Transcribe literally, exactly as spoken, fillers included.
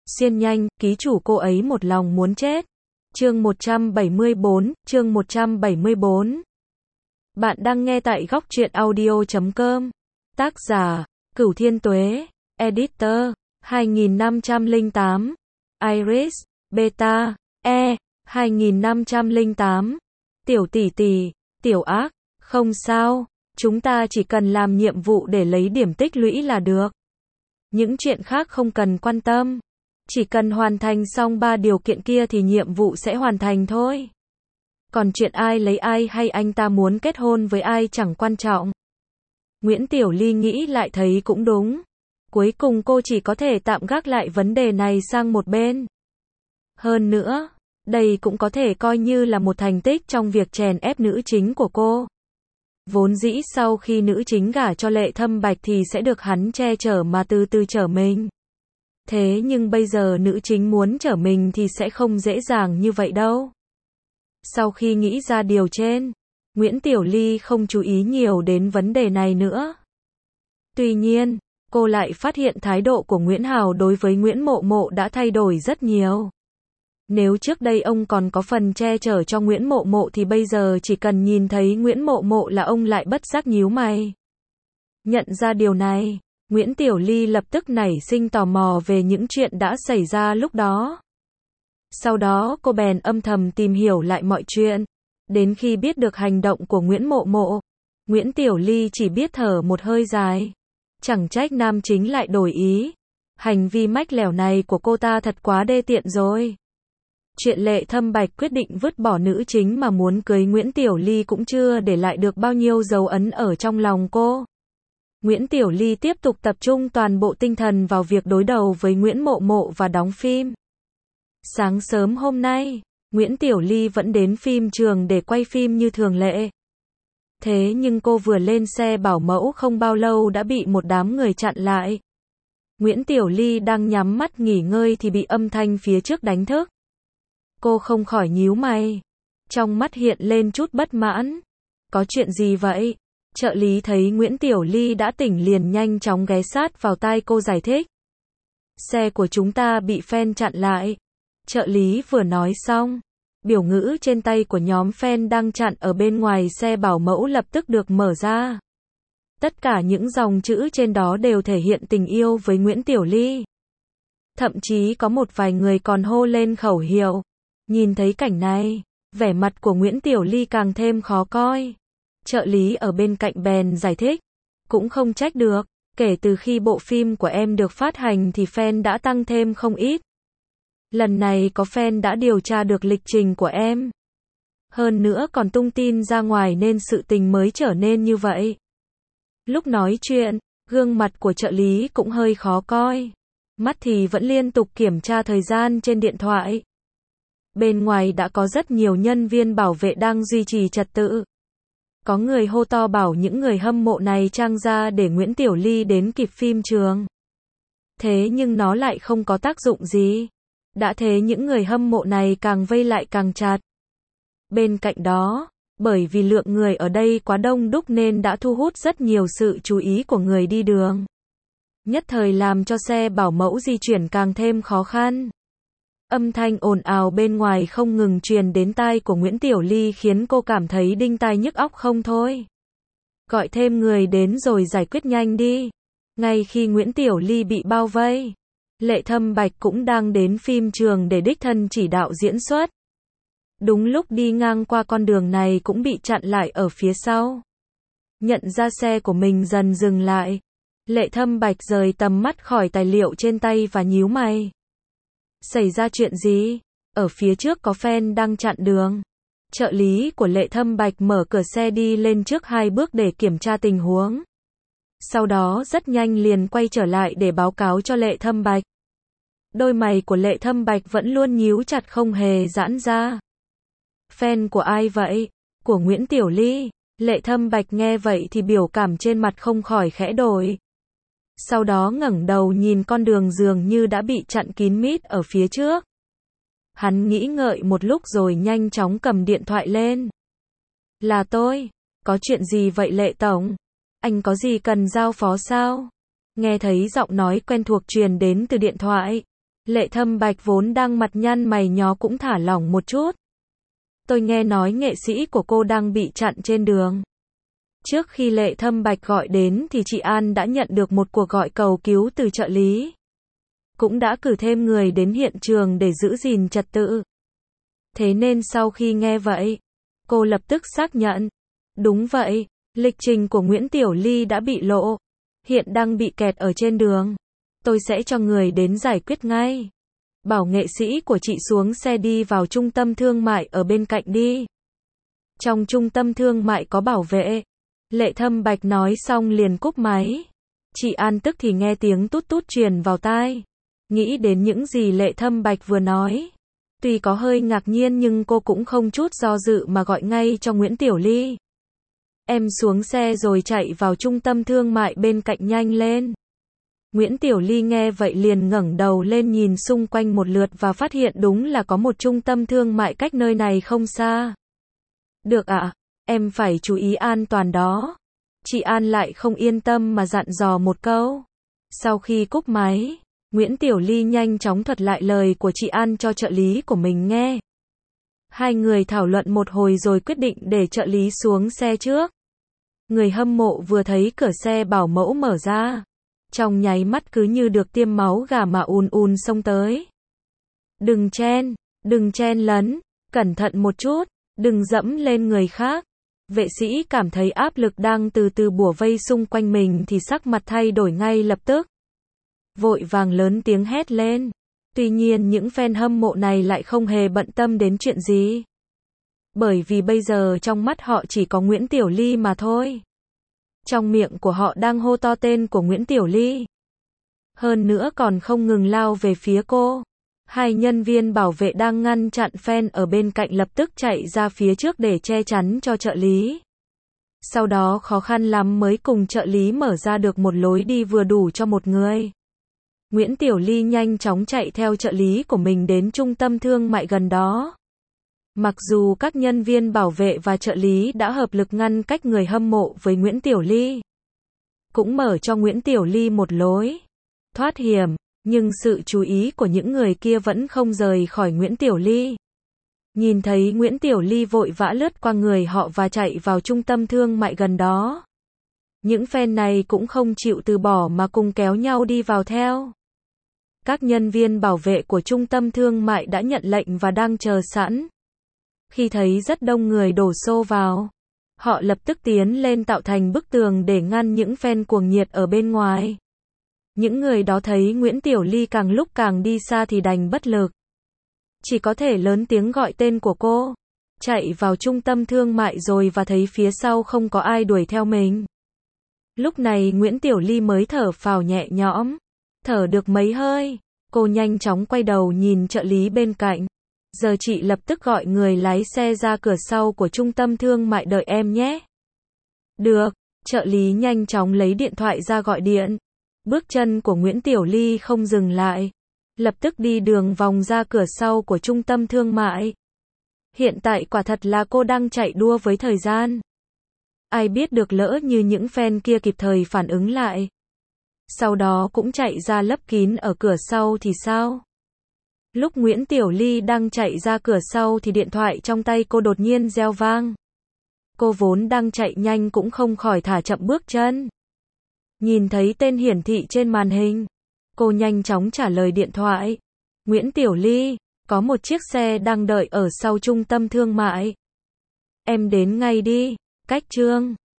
Xiên nhanh, ký chủ cô ấy một lòng muốn chết. Chương một trăm bảy mươi bốn, chương một trăm bảy mươi bốn. Bạn đang nghe tại góc truyện audio chấm com. Tác giả, Cửu Thiên Tuế, Editor, hai nghìn năm trăm lẻ tám, Iris, Beta, E, hai nghìn năm trăm lẻ tám. Tiểu tỷ tỷ, tiểu ác, không sao, chúng ta chỉ cần làm nhiệm vụ để lấy điểm tích lũy là được. Những chuyện khác không cần quan tâm. Chỉ cần hoàn thành xong ba điều kiện kia thì nhiệm vụ sẽ hoàn thành thôi. Còn chuyện ai lấy ai hay anh ta muốn kết hôn với ai chẳng quan trọng. Nguyễn Tiểu Ly nghĩ lại thấy cũng đúng. Cuối cùng cô chỉ có thể tạm gác lại vấn đề này sang một bên. Hơn nữa, đây cũng có thể coi như là một thành tích trong việc chèn ép nữ chính của cô. Vốn dĩ sau khi nữ chính gả cho Lệ Thâm Bạch thì sẽ được hắn che chở mà từ từ chở mình. Thế nhưng bây giờ nữ chính muốn chở mình thì sẽ không dễ dàng như vậy đâu. Sau khi nghĩ ra điều trên, Nguyễn Tiểu Ly không chú ý nhiều đến vấn đề này nữa. Tuy nhiên, cô lại phát hiện thái độ của Nguyễn Hào đối với Nguyễn Mộ Mộ đã thay đổi rất nhiều. Nếu trước đây ông còn có phần che chở cho Nguyễn Mộ Mộ thì bây giờ chỉ cần nhìn thấy Nguyễn Mộ Mộ là ông lại bất giác nhíu mày. Nhận ra điều này, Nguyễn Tiểu Ly lập tức nảy sinh tò mò về những chuyện đã xảy ra lúc đó. Sau đó cô bèn âm thầm tìm hiểu lại mọi chuyện. Đến khi biết được hành động của Nguyễn Mộ Mộ, Nguyễn Tiểu Ly chỉ biết thở một hơi dài. Chẳng trách nam chính lại đổi ý. Hành vi mách lẻo này của cô ta thật quá đê tiện rồi. Chuyện Lệ Thâm Bạch quyết định vứt bỏ nữ chính mà muốn cưới Nguyễn Tiểu Ly cũng chưa để lại được bao nhiêu dấu ấn ở trong lòng cô. Nguyễn Tiểu Ly tiếp tục tập trung toàn bộ tinh thần vào việc đối đầu với Nguyễn Mộ Mộ và đóng phim. Sáng sớm hôm nay, Nguyễn Tiểu Ly vẫn đến phim trường để quay phim như thường lệ. Thế nhưng cô vừa lên xe bảo mẫu không bao lâu đã bị một đám người chặn lại. Nguyễn Tiểu Ly đang nhắm mắt nghỉ ngơi thì bị âm thanh phía trước đánh thức. Cô không khỏi nhíu mày. Trong mắt hiện lên chút bất mãn. Có chuyện gì vậy? Trợ lý thấy Nguyễn Tiểu Ly đã tỉnh liền nhanh chóng ghé sát vào tai cô giải thích. Xe của chúng ta bị fan chặn lại. Trợ lý vừa nói xong, biểu ngữ trên tay của nhóm fan đang chặn ở bên ngoài xe bảo mẫu lập tức được mở ra. Tất cả những dòng chữ trên đó đều thể hiện tình yêu với Nguyễn Tiểu Ly. Thậm chí có một vài người còn hô lên khẩu hiệu. Nhìn thấy cảnh này, vẻ mặt của Nguyễn Tiểu Ly càng thêm khó coi. Trợ lý ở bên cạnh bèn giải thích. Cũng không trách được, kể từ khi bộ phim của em được phát hành thì fan đã tăng thêm không ít. Lần này có fan đã điều tra được lịch trình của em. Hơn nữa còn tung tin ra ngoài nên sự tình mới trở nên như vậy. Lúc nói chuyện, gương mặt của trợ lý cũng hơi khó coi. Mắt thì vẫn liên tục kiểm tra thời gian trên điện thoại. Bên ngoài đã có rất nhiều nhân viên bảo vệ đang duy trì trật tự. Có người hô to bảo những người hâm mộ này trang ra để Nguyễn Tiểu Ly đến kịp phim trường. Thế nhưng nó lại không có tác dụng gì. Đã thế những người hâm mộ này càng vây lại càng chặt. Bên cạnh đó, bởi vì lượng người ở đây quá đông đúc nên đã thu hút rất nhiều sự chú ý của người đi đường. Nhất thời làm cho xe bảo mẫu di chuyển càng thêm khó khăn. Âm thanh ồn ào bên ngoài không ngừng truyền đến tai của Nguyễn Tiểu Ly khiến cô cảm thấy đinh tai nhức óc không thôi. Gọi thêm người đến rồi giải quyết nhanh đi. Ngay khi Nguyễn Tiểu Ly bị bao vây, Lệ Thâm Bạch cũng đang đến phim trường để đích thân chỉ đạo diễn xuất. Đúng lúc đi ngang qua con đường này cũng bị chặn lại ở phía sau. Nhận ra xe của mình dần dừng lại. Lệ Thâm Bạch rời tầm mắt khỏi tài liệu trên tay và nhíu mày. Xảy ra chuyện gì? Ở phía trước có fan đang chặn đường. Trợ lý của Lệ Thâm Bạch mở cửa xe đi lên trước hai bước để kiểm tra tình huống. Sau đó rất nhanh liền quay trở lại để báo cáo cho Lệ Thâm Bạch. Đôi mày của Lệ Thâm Bạch vẫn luôn nhíu chặt không hề giãn ra. Fan của ai vậy? Của Nguyễn Tiểu Ly. Lệ Thâm Bạch nghe vậy thì biểu cảm trên mặt không khỏi khẽ đổi. Sau đó ngẩng đầu nhìn con đường dường như đã bị chặn kín mít ở phía trước. Hắn nghĩ ngợi một lúc rồi nhanh chóng cầm điện thoại lên. Là tôi. Có chuyện gì vậy Lệ Tổng? Anh có gì cần giao phó sao? Nghe thấy giọng nói quen thuộc truyền đến từ điện thoại. Lệ Thâm Bạch vốn đang mặt nhăn mày nhó cũng thả lỏng một chút. Tôi nghe nói nghệ sĩ của cô đang bị chặn trên đường. Trước khi Lệ Thâm Bạch gọi đến thì chị An đã nhận được một cuộc gọi cầu cứu từ trợ lý. Cũng đã cử thêm người đến hiện trường để giữ gìn trật tự. Thế nên sau khi nghe vậy, cô lập tức xác nhận. Đúng vậy, lịch trình của Nguyễn Tiểu Ly đã bị lộ. Hiện đang bị kẹt ở trên đường. Tôi sẽ cho người đến giải quyết ngay. Bảo nghệ sĩ của chị xuống xe đi vào trung tâm thương mại ở bên cạnh đi. Trong trung tâm thương mại có bảo vệ. Lệ Thâm Bạch nói xong liền cúp máy. Chị An tức thì nghe tiếng tút tút truyền vào tai. Nghĩ đến những gì Lệ Thâm Bạch vừa nói. Tuy có hơi ngạc nhiên nhưng cô cũng không chút do dự mà gọi ngay cho Nguyễn Tiểu Ly. Em xuống xe rồi chạy vào trung tâm thương mại bên cạnh nhanh lên. Nguyễn Tiểu Ly nghe vậy liền ngẩng đầu lên nhìn xung quanh một lượt và phát hiện đúng là có một trung tâm thương mại cách nơi này không xa. Được ạ, à, em phải chú ý an toàn đó. Chị An lại không yên tâm mà dặn dò một câu. Sau khi cúp máy, Nguyễn Tiểu Ly nhanh chóng thuật lại lời của chị An cho trợ lý của mình nghe. Hai người thảo luận một hồi rồi quyết định để trợ lý xuống xe trước. Người hâm mộ vừa thấy cửa xe bảo mẫu mở ra. Trong nháy mắt cứ như được tiêm máu gà mà ùn ùn xông tới. Đừng chen, đừng chen lấn, cẩn thận một chút, đừng dẫm lên người khác. Vệ sĩ cảm thấy áp lực đang từ từ bủa vây xung quanh mình thì sắc mặt thay đổi ngay lập tức. Vội vàng lớn tiếng hét lên. Tuy nhiên những fan hâm mộ này lại không hề bận tâm đến chuyện gì. Bởi vì bây giờ trong mắt họ chỉ có Nguyễn Tiểu Ly mà thôi. Trong miệng của họ đang hô to tên của Nguyễn Tiểu Ly. Hơn nữa còn không ngừng lao về phía cô. Hai nhân viên bảo vệ đang ngăn chặn fan ở bên cạnh lập tức chạy ra phía trước để che chắn cho trợ lý. Sau đó khó khăn lắm mới cùng trợ lý mở ra được một lối đi vừa đủ cho một người. Nguyễn Tiểu Ly nhanh chóng chạy theo trợ lý của mình đến trung tâm thương mại gần đó. Mặc dù các nhân viên bảo vệ và trợ lý đã hợp lực ngăn cách người hâm mộ với Nguyễn Tiểu Ly, cũng mở cho Nguyễn Tiểu Ly một lối thoát hiểm, nhưng sự chú ý của những người kia vẫn không rời khỏi Nguyễn Tiểu Ly. Nhìn thấy Nguyễn Tiểu Ly vội vã lướt qua người họ và chạy vào trung tâm thương mại gần đó. Những fan này cũng không chịu từ bỏ mà cùng kéo nhau đi vào theo. Các nhân viên bảo vệ của trung tâm thương mại đã nhận lệnh và đang chờ sẵn. Khi thấy rất đông người đổ xô vào, họ lập tức tiến lên tạo thành bức tường để ngăn những fan cuồng nhiệt ở bên ngoài. Những người đó thấy Nguyễn Tiểu Ly càng lúc càng đi xa thì đành bất lực. Chỉ có thể lớn tiếng gọi tên của cô. Chạy vào trung tâm thương mại rồi và thấy phía sau không có ai đuổi theo mình. Lúc này Nguyễn Tiểu Ly mới thở phào nhẹ nhõm. Thở được mấy hơi, cô nhanh chóng quay đầu nhìn trợ lý bên cạnh. Giờ chị lập tức gọi người lái xe ra cửa sau của trung tâm thương mại đợi em nhé. Được, trợ lý nhanh chóng lấy điện thoại ra gọi điện. Bước chân của Nguyễn Tiểu Ly không dừng lại. Lập tức đi đường vòng ra cửa sau của trung tâm thương mại. Hiện tại quả thật là cô đang chạy đua với thời gian. Ai biết được lỡ như những fan kia kịp thời phản ứng lại. Sau đó cũng chạy ra lấp kín ở cửa sau thì sao? Lúc Nguyễn Tiểu Ly đang chạy ra cửa sau thì điện thoại trong tay cô đột nhiên reo vang. Cô vốn đang chạy nhanh cũng không khỏi thả chậm bước chân. Nhìn thấy tên hiển thị trên màn hình, cô nhanh chóng trả lời điện thoại. Nguyễn Tiểu Ly, có một chiếc xe đang đợi ở sau trung tâm thương mại. Em đến ngay đi, cách Trương